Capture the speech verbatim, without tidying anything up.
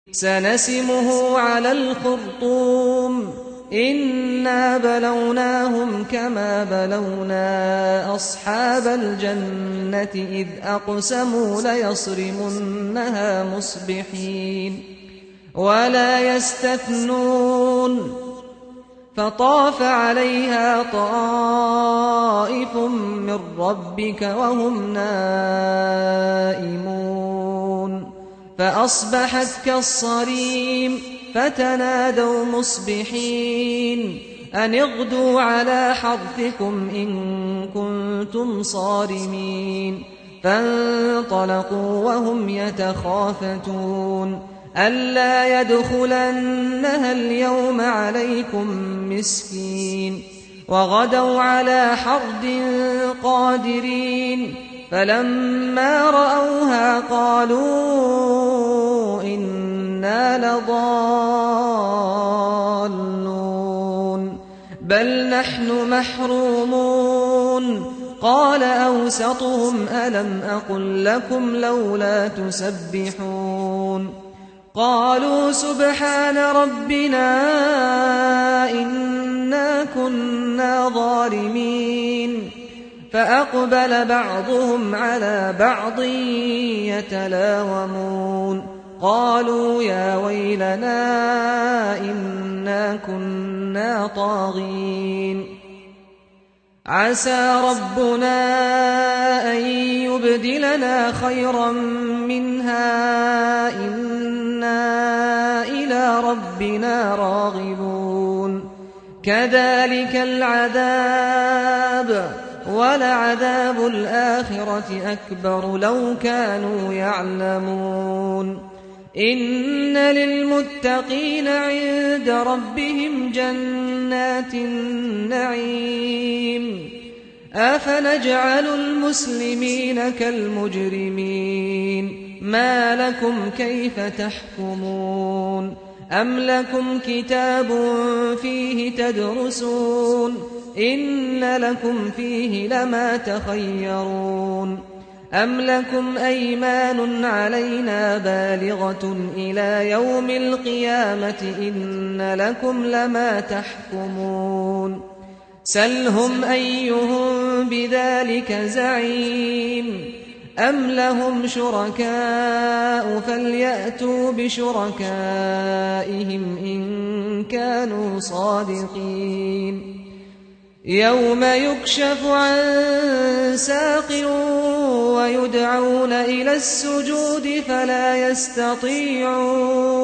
سنسمه على الخرطوم إنا بلوناهم كما بلونا أصحاب الجنة إذ أقسموا ليصرمنها مصبحين ولا يستثنون فطاف عليها طائف من ربك وهم نائمون فأصبحت كالصريم فتنادوا مصبحين أن اغدوا على حرثكم إن كنتم صارمين فانطلقوا وهم يتخافتون ألا يدخلنها اليوم عليكم مسكين وغدوا على حرد قادرين فلما رأوها قالوا إنا لضالون بل نحن محرومون قال أوسطهم ألم أقل لكم لولا تسبحون قالوا سبحان ربنا إنا كنا ظالمين فأقبل بعضهم على بعض يتلاومون قالوا يا ويلنا إنا كنا طاغين عسى ربنا أن يبدلنا خيرا منها إنا إلى ربنا راغبون كذلك العذاب ولعذاب الآخرة أكبر لو كانوا يعلمون إن للمتقين عند ربهم جنات النعيم أفنجعل المسلمين كالمجرمين ما لكم كيف تحكمون أم لكم كتاب فيه تدرسون إن لكم فيه لما تخيرون أم لكم أيمان علينا بالغة إلى يوم القيامة إن لكم لما تحكمون سلهم أيهم بذلك زعيم أم لهم شركاء فليأتوا بشركائهم إن كانوا صادقين يوم يكشف عن ساق ويدعون إلى السجود فلا يستطيعون